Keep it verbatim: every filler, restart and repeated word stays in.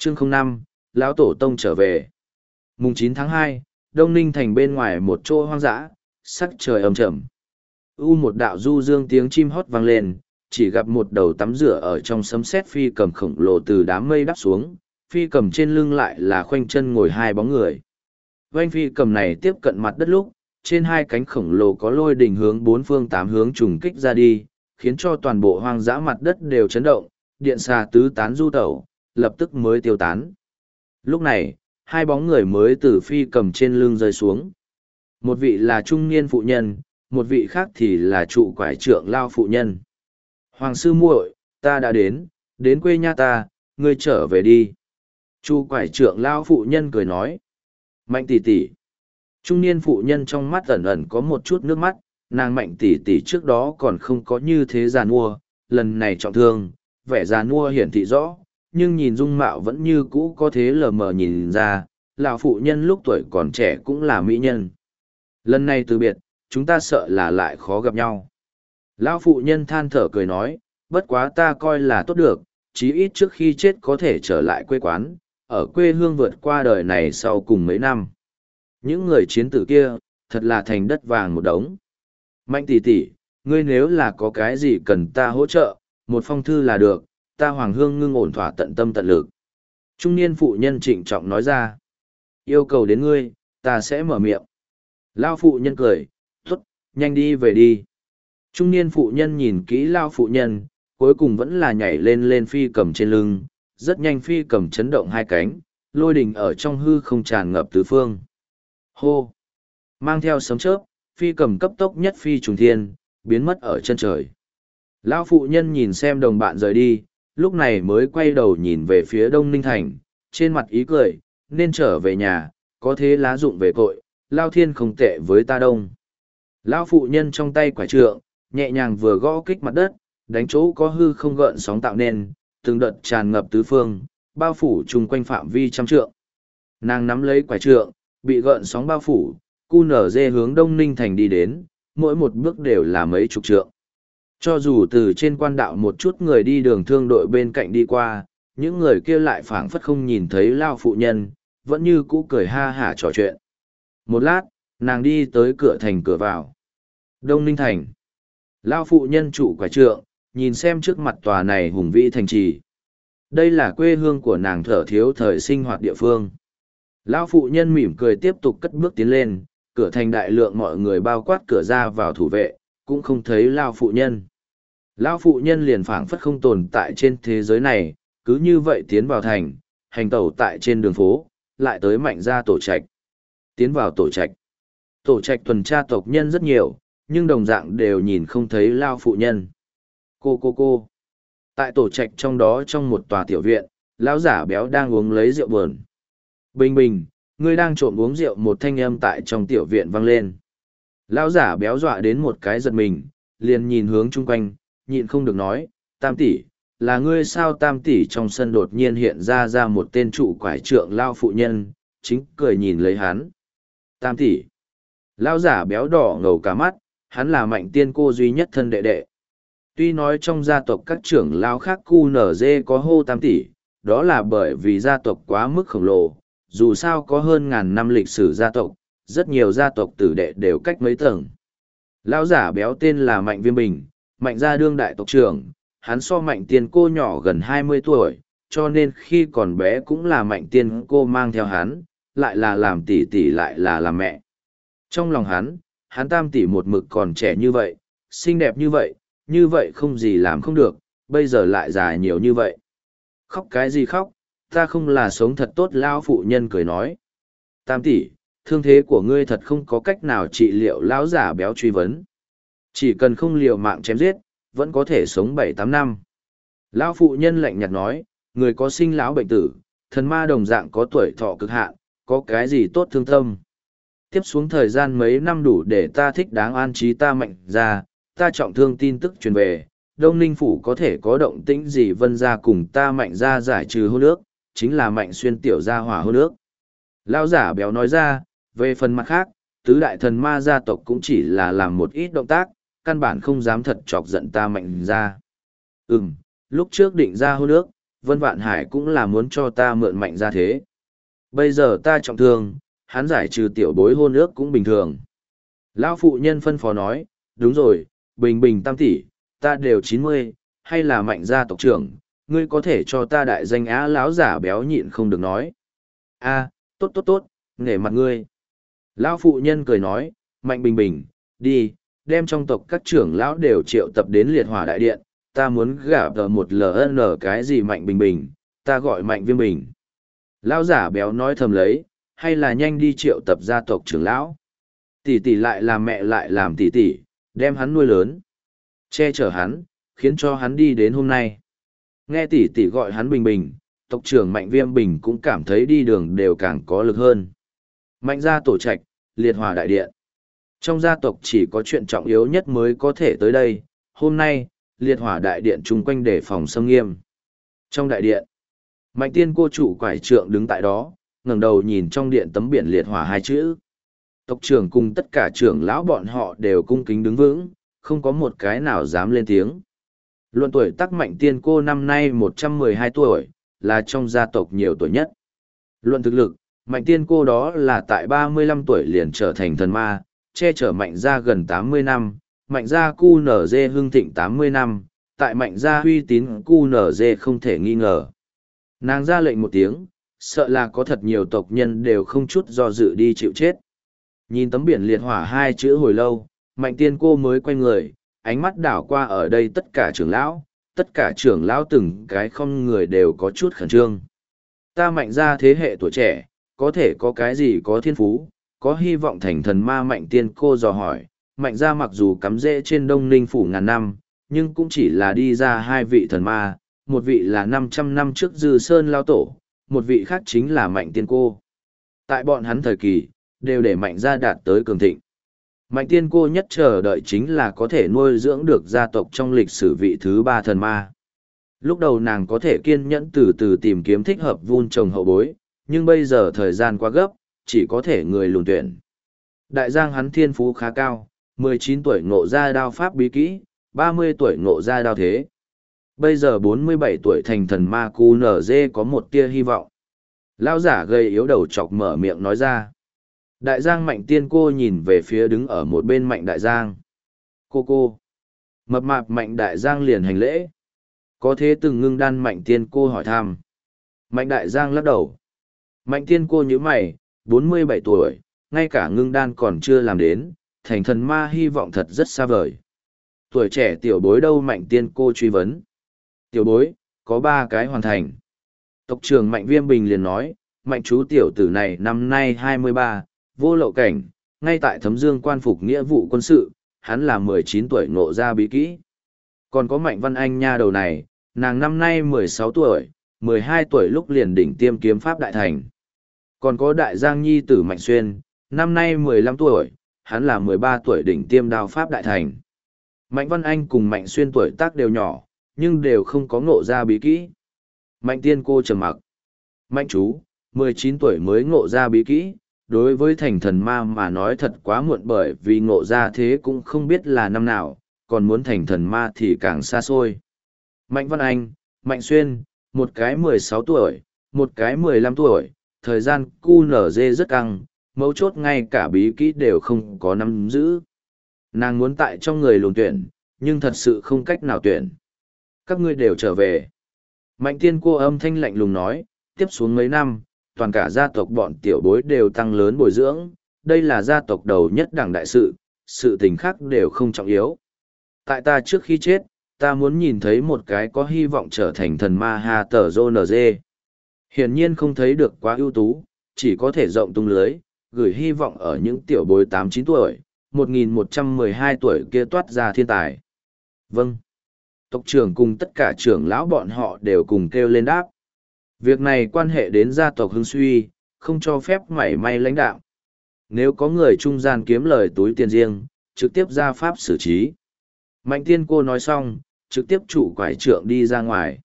Chương không năm, Lão Tổ Tông trở về. Mùng chín tháng hai, Đông Ninh thành bên ngoài một chỗ hoang dã, sắc trời âm trầm. U một đạo du dương tiếng chim hót vang lên, chỉ gặp một đầu tắm rửa ở trong sấm sét phi cầm khổng lồ từ đám mây đắp xuống, phi cầm trên lưng lại là khoanh chân ngồi hai bóng người. Vành phi cầm này tiếp cận mặt đất lúc, trên hai cánh khổng lồ có lôi đình hướng bốn phương tám hướng trùng kích ra đi, khiến cho toàn bộ hoang dã mặt đất đều chấn động, điện xà tứ tán du tẩu, lập tức mới tiêu tán. Lúc này, hai bóng người mới từ phi cầm trên lưng rơi xuống. Một vị là trung niên phụ nhân, một vị khác thì là trụ quải trượng lao phụ nhân. Hoàng sư muội, ta đã đến, đến quê nhà ta, ngươi trở về đi. Trụ quải trượng lao phụ nhân cười nói. Mạnh tỷ tỷ. Trung niên phụ nhân trong mắt ẩn ẩn có một chút nước mắt, nàng Mạnh tỷ tỷ trước đó còn không có như thế già nua, lần này trọng thương, vẻ già nua hiển thị rõ, nhưng nhìn dung mạo vẫn như cũ có thế lờ mờ nhìn ra, lão phụ nhân lúc tuổi còn trẻ cũng là mỹ nhân. Lần này từ biệt, chúng ta sợ là lại khó gặp nhau. Lão phụ nhân than thở cười nói, bất quá ta coi là tốt được, chí ít trước khi chết có thể trở lại quê quán, ở quê hương vượt qua đời này sau cùng mấy năm. Những người chiến tử kia, thật là thành đất vàng một đống. Mạnh tỷ tỷ, ngươi nếu là có cái gì cần ta hỗ trợ, một phong thư là được, ta Hoàng Hương ngưng ổn thỏa tận tâm tận lực. Trung niên phụ nhân trịnh trọng nói ra. Yêu cầu đến ngươi, ta sẽ mở miệng. Lao phụ nhân cười, tốt, nhanh đi về đi. Trung niên phụ nhân nhìn kỹ Lao phụ nhân, cuối cùng vẫn là nhảy lên lên phi cầm trên lưng, rất nhanh phi cầm chấn động hai cánh, lôi đình ở trong hư không tràn ngập tứ phương. Hô! Mang theo sấm chớp, phi cầm cấp tốc nhất phi trùng thiên, biến mất ở chân trời. Lão phụ nhân nhìn xem đồng bạn rời đi, lúc này mới quay đầu nhìn về phía Đông Ninh Thành, trên mặt ý cười, nên trở về nhà, có thế lá dụng về cội, Lao Thiên không tệ với ta đông. Lão phụ nhân trong tay quả trượng, nhẹ nhàng vừa gõ kích mặt đất, đánh chỗ có hư không gợn sóng tạo nên, từng đợt tràn ngập tứ phương, bao phủ chung quanh phạm vi trăm trượng. Nàng nắm lấy quả trượng, bị gợn sóng bao phủ, cu nở dê hướng Đông Ninh Thành đi đến, mỗi một bước đều là mấy chục trượng. Cho dù từ trên quan đạo một chút người đi đường thương đội bên cạnh đi qua, những người kia lại phảng phất không nhìn thấy Lao phụ nhân, vẫn như cũ cười ha hả trò chuyện. Một lát, nàng đi tới cửa thành cửa vào. Đông Ninh Thành. Lao phụ nhân trụ quả trượng, nhìn xem trước mặt tòa này hùng vĩ thành trì. Đây là quê hương của nàng thở thiếu thời sinh hoạt địa phương. Lão phụ nhân mỉm cười tiếp tục cất bước tiến lên, cửa thành đại lượng mọi người bao quát cửa ra vào thủ vệ, cũng không thấy Lão phụ nhân. Lão phụ nhân liền phảng phất không tồn tại trên thế giới này, cứ như vậy tiến vào thành, hành tẩu tại trên đường phố, lại tới Mạnh gia tổ trạch. Tiến vào tổ trạch. Tổ trạch tuần tra tộc nhân rất nhiều, nhưng đồng dạng đều nhìn không thấy Lão phụ nhân. Cô cô cô. Tại tổ trạch trong đó trong một tòa tiểu viện, lão giả béo đang uống lấy rượu buồn. Bình bình, ngươi đang trộm uống rượu, một thanh âm tại trong tiểu viện vang lên. Lão giả béo dọa đến một cái giật mình, liền nhìn hướng chung quanh, nhịn không được nói, Tam tỷ, là ngươi sao? Tam tỷ trong sân đột nhiên hiện ra ra một tên trụ quải trượng lao phụ nhân, chính cười nhìn lấy hắn. Tam tỷ. Lão giả béo đỏ ngầu cả mắt, hắn là Mạnh tiên cô duy nhất thân đệ đệ. Tuy nói trong gia tộc các trưởng lao khác cu nở dê có hô Tam tỷ, đó là bởi vì gia tộc quá mức khổng lồ, dù sao có hơn ngàn năm lịch sử gia tộc, rất nhiều gia tộc tử đệ đều cách mấy tầng. Lão giả béo tên là Mạnh Viêm Bình, Mạnh gia đương đại tộc trưởng, hắn so Mạnh tiên cô nhỏ gần hai mươi tuổi, cho nên khi còn bé cũng là Mạnh tiên cô mang theo hắn, lại là làm tỷ tỷ lại là làm mẹ. Trong lòng hắn, hắn Tam tỷ một mực còn trẻ như vậy, xinh đẹp như vậy, như vậy không gì làm không được, bây giờ lại già nhiều như vậy. Khóc cái gì khóc, ta không là sống thật tốt. Lão phụ nhân cười nói. Tam tỷ, thương thế của ngươi thật không có cách nào trị liệu. Lão giả béo truy vấn. Chỉ cần không liều mạng chém giết, vẫn có thể sống bảy tám năm. Lão phụ nhân lạnh nhạt nói, người có sinh lão bệnh tử, thần ma đồng dạng có tuổi thọ cực hạn, có cái gì tốt thương tâm. Tiếp xuống thời gian mấy năm đủ để ta thích đáng an trí ta Mạnh ra, ta trọng thương tin tức truyền về, Đông Ninh Phủ có thể có động tĩnh gì Vân ra cùng ta Mạnh ra giải trừ hôn ước, chính là Mạnh xuyên tiểu gia hỏa hôn ước. Lão giả béo nói ra, về phần mặt khác, tứ đại thần ma gia tộc cũng chỉ là làm một ít động tác, căn bản không dám thật chọc giận ta Mạnh ra. Ừm, lúc trước định ra hôn ước, Vân Vạn Hải cũng là muốn cho ta mượn mạnh ra thế. Bây giờ ta trọng thương, hắn giải trừ tiểu bối hôn ước cũng bình thường. Lão phụ nhân phân phó nói, đúng rồi, bình bình tam tỷ, ta đều chín mươi, hay là mạnh gia tộc trưởng, ngươi có thể cho ta đại danh á lão giả béo nhịn không được nói. A, tốt tốt tốt, nể mặt ngươi. Lão phụ nhân cười nói, mạnh bình bình, đi, đem trong tộc các trưởng lão đều triệu tập đến liệt hỏa đại điện, ta muốn gả tờ một lờ en cái gì mạnh bình bình, ta gọi mạnh viêm bình. Lão giả béo nói thầm lấy, hay là nhanh đi triệu tập gia tộc trưởng lão. Tỷ tỷ lại làm mẹ lại làm tỷ tỷ, đem hắn nuôi lớn, che chở hắn, khiến cho hắn đi đến hôm nay. Nghe tỷ tỷ gọi hắn bình bình, tộc trưởng mạnh viêm bình cũng cảm thấy đi đường đều càng có lực hơn. Mạnh gia tổ trạch, liệt hỏa đại điện. Trong gia tộc chỉ có chuyện trọng yếu nhất mới có thể tới đây, hôm nay, liệt hỏa đại điện chung quanh để phòng xâm nghiêm. Trong đại điện, mạnh tiên cô chủ quải trượng đứng tại đó, ngẩng đầu nhìn trong điện tấm biển liệt hỏa hai chữ. Tộc trưởng cùng tất cả trưởng lão bọn họ đều cung kính đứng vững, không có một cái nào dám lên tiếng. Luận tuổi tác mạnh tiên cô năm nay một trăm mười hai tuổi, là trong gia tộc nhiều tuổi nhất. Luận thực lực, mạnh tiên cô đó là tại ba mươi lăm tuổi liền trở thành thần ma, che chở mạnh gia gần tám mươi năm, mạnh gia cu nở dê hưng thịnh tám mươi năm, tại mạnh gia uy tín cu nở dê không thể nghi ngờ. Nàng ra lệnh một tiếng, sợ là có thật nhiều tộc nhân đều không chút do dự đi chịu chết. Nhìn tấm biển liệt hỏa hai chữ hồi lâu, mạnh tiên cô mới quay người, ánh mắt đảo qua ở đây tất cả trưởng lão, tất cả trưởng lão từng cái không người đều có chút khẩn trương. Ta mạnh ra thế hệ tuổi trẻ, có thể có cái gì có thiên phú, có hy vọng thành thần ma mạnh tiên cô dò hỏi, mạnh ra mặc dù cắm rễ trên Đông Ninh phủ ngàn năm, nhưng cũng chỉ là đi ra hai vị thần ma, một vị là năm trăm năm trước Dư Sơn Lao Tổ, một vị khác chính là mạnh tiên cô. Tại bọn hắn thời kỳ, đều để mạnh ra đạt tới cường thịnh. Mạnh tiên cô nhất chờ đợi chính là có thể nuôi dưỡng được gia tộc trong lịch sử vị thứ ba thần ma. Lúc đầu nàng có thể kiên nhẫn từ từ tìm kiếm thích hợp vun trồng hậu bối, nhưng bây giờ thời gian quá gấp, chỉ có thể người lùn tuyển. Đại giang hắn thiên phú khá cao, mười chín tuổi ngộ ra đao pháp bí kỹ, ba mươi tuổi ngộ ra đao thế. Bây giờ bốn mươi bảy tuổi thành thần ma cu nở dê có một tia hy vọng. Lão giả gây yếu đầu chọc mở miệng nói ra. Đại giang mạnh tiên cô nhìn về phía đứng ở một bên mạnh đại giang. Cô cô. Mập mạp mạnh đại giang liền hành lễ. Có thế từng ngưng đan mạnh tiên cô hỏi thăm. Mạnh đại giang lắc đầu. Mạnh tiên cô như mày, bốn mươi bảy tuổi, ngay cả ngưng đan còn chưa làm đến, thành thần ma hy vọng thật rất xa vời. Tuổi trẻ tiểu bối đâu mạnh tiên cô truy vấn. Tiểu bối, có ba cái hoàn thành. Tộc trưởng mạnh viêm bình liền nói, mạnh chú tiểu tử này năm nay hai mươi ba, vô lậu cảnh, ngay tại thấm dương quan phục nghĩa vụ quân sự, hắn là mười chín tuổi ngộ ra bí kỹ. Còn có mạnh văn anh nha đầu này, nàng năm nay mười sáu tuổi, mười hai tuổi lúc liền đỉnh tiêm kiếm pháp đại thành. Còn có đại giang nhi tử mạnh xuyên, năm nay mười lăm tuổi, hắn là mười ba tuổi đỉnh tiêm đao pháp đại thành. Mạnh văn anh cùng mạnh xuyên tuổi tác đều nhỏ, nhưng đều không có ngộ ra bí kỹ. Mạnh tiên cô trầm mặc. Mạnh chú, mười chín tuổi mới ngộ ra bí kỹ, đối với thành thần ma mà nói thật quá muộn bởi vì ngộ ra thế cũng không biết là năm nào, còn muốn thành thần ma thì càng xa xôi. Mạnh Văn Anh, Mạnh Xuyên, một cái mười sáu tuổi, một cái mười lăm tuổi, thời gian cu nở dê rất căng, mấu chốt ngay cả bí kỹ đều không có nắm giữ. Nàng muốn tại trong người lùn tuyển, nhưng thật sự không cách nào tuyển. Các ngươi đều trở về. Mạnh tiên cô âm thanh lạnh lùng nói, tiếp xuống mấy năm, toàn cả gia tộc bọn tiểu bối đều tăng lớn bồi dưỡng, đây là gia tộc đầu nhất đảng đại sự, sự tình khác đều không trọng yếu. Tại ta trước khi chết, ta muốn nhìn thấy một cái có hy vọng trở thành thần ma ha tờ rô nờ dê. Hiển nhiên không thấy được quá ưu tú, chỉ có thể rộng tung lưới, gửi hy vọng ở những tiểu bối tám chín tuổi, một nghìn một trăm mười hai tuổi kia toát ra thiên tài. Vâng. Tộc trưởng cùng tất cả trưởng lão bọn họ đều cùng kêu lên đáp. Việc này quan hệ đến gia tộc hưng suy, không cho phép mảy may lãnh đạo. Nếu có người trung gian kiếm lời túi tiền riêng, trực tiếp ra pháp xử trí. Mạnh tiên cô nói xong, trực tiếp trụ quải trượng đi ra ngoài.